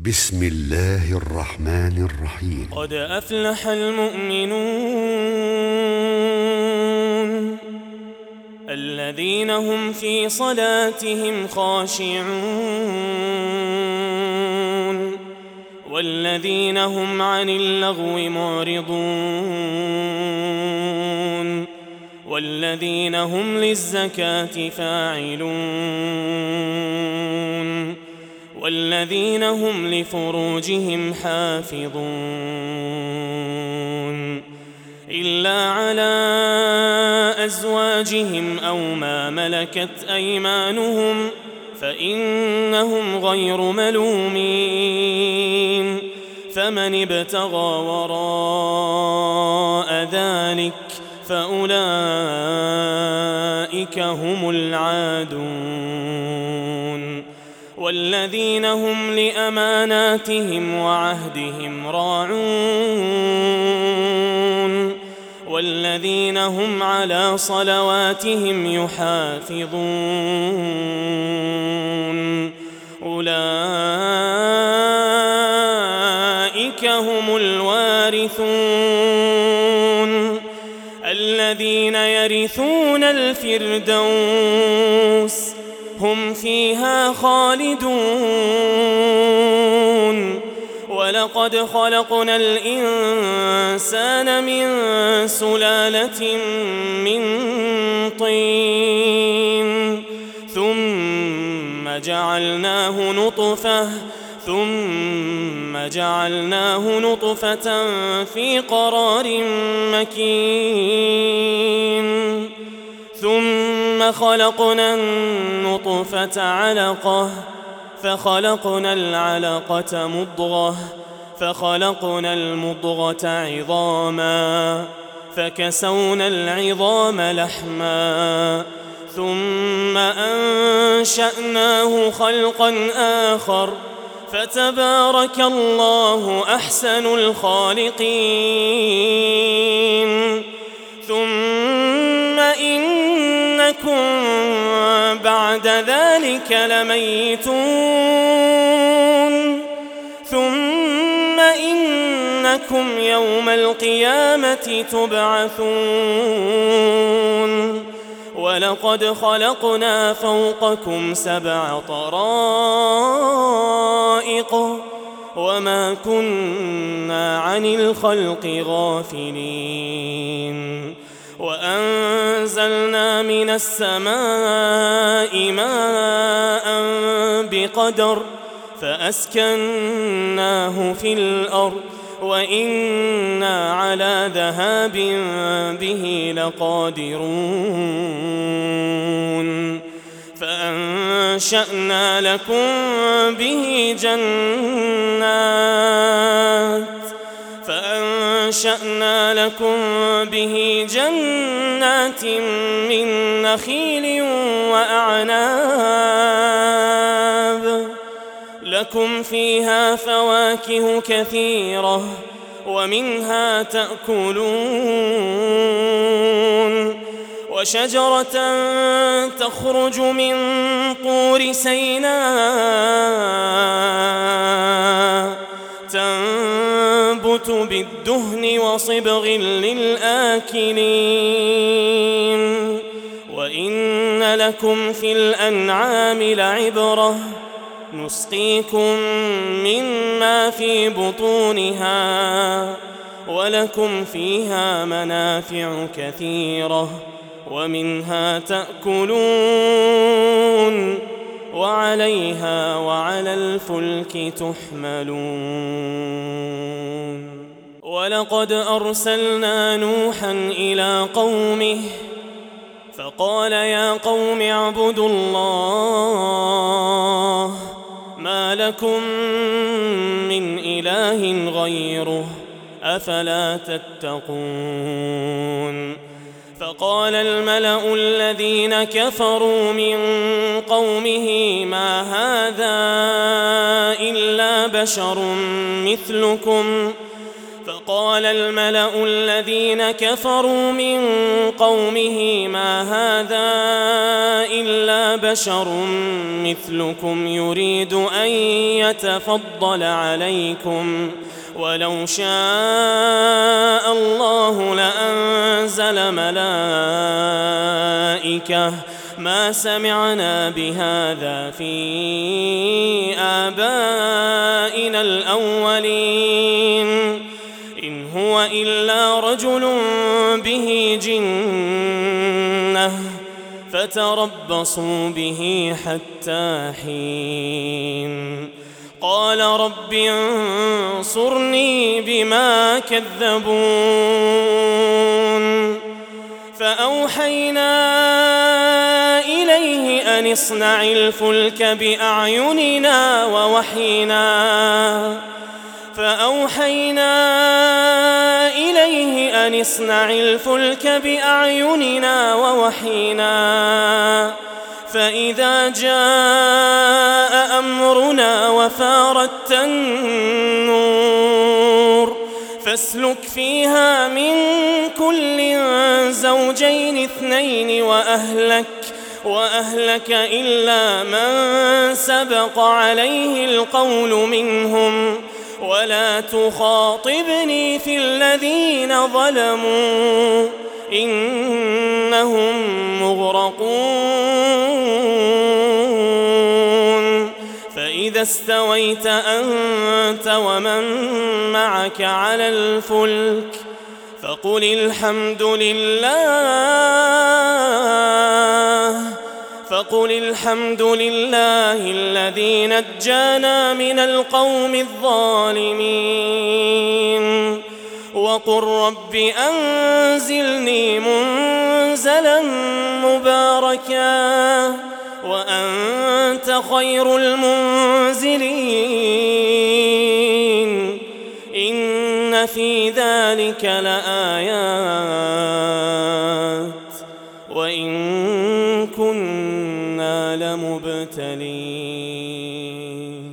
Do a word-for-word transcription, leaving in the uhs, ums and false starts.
بسم الله الرحمن الرحيم. قد أفلح المؤمنون الذين هم في صلاتهم خاشعون والذين هم عن اللغو معرضون والذين هم للزكاة فاعلون والذين هم لفروجهم حافظون إلا على أزواجهم أو ما ملكت أيمانهم فإنهم غير ملومين فمن ابتغى وراء ذلك فأولئك هم العادون والذين هم لأماناتهم وعهدهم راعون والذين هم على صلواتهم يحافظون أولئك هم الوارثون الذين يرثون الفردوس هم فيها خالدون ولقد خلقنا الإنسان من سلالة من طين ثم جعلناه نطفة ثم جعلناه نطفة في قرار مكين ثم خلقنا النطفة علقة فخلقنا العلقة مضغة فخلقنا المضغة عظاما فكسونا العظام لحما ثم أنشأناه خلقا آخر فتبارك الله أحسن الخالقين ثم إنكم بعد ذلك لميتون ثم إنكم يوم القيامة تبعثون ولقد خلقنا فوقكم سبع طرائق وما كنا عن الخلق غافلين وأنزلنا من السماء ماء بقدر فأسكناه في الأرض وإنا على ذهاب به لقادرون فأنشأنا لكم به جنات فأنشأنا لكم به جنات من نخيل وأعناب لكم فيها فواكه كثيرة ومنها تأكلون وشجرة تخرج من طور سيناء تنبت بالدهن وصبغ للآكلين وإن لكم في الأنعام لعبرة نسقيكم مما في بطونها ولكم فيها منافع كثيرة ومنها تأكلون وعليها وعلى الفلك تحملون ولقد أرسلنا نوحا إلى قومه فقال يا قوم اعبدوا الله ما لكم من إله غيره أفلا تتقون فقال الملأ الذين كفروا من قومه ما هذا إلا بشر مثلكم فقال الملأ الذين كفروا من قومه ما هذا إلا بشر مثلكم يريد أن يتفضل عليكم ولو شاء الله لأنزل ملائكة ما سمعنا بهذا في آبائنا الأولين إن هو إلا رجل به جنة فتربصوا به حتى حين قال رب انصرني بما كذبون فأوحينا إليه أن اصنع الفلك بأعيننا ووحينا فأوحينا إليه أن اصنع الفلك بأعيننا ووحينا فإذا جاء أمرنا وفارت النور فاسلك فيها من كل زوجين اثنين وأهلك وأهلك إلا من سبق عليه القول منهم ولا تخاطبني في الذين ظلموا إنهم مغرقون فإذا استويت أنت ومن معك على الفلك فقل الحمد لله فقل الحمد لله الذي نجانا من القوم الظالمين وقل رب أنزلني منزلا مباركا وأنت خير المنزلين إن في ذلك لآيات وإن كنا لمبتلين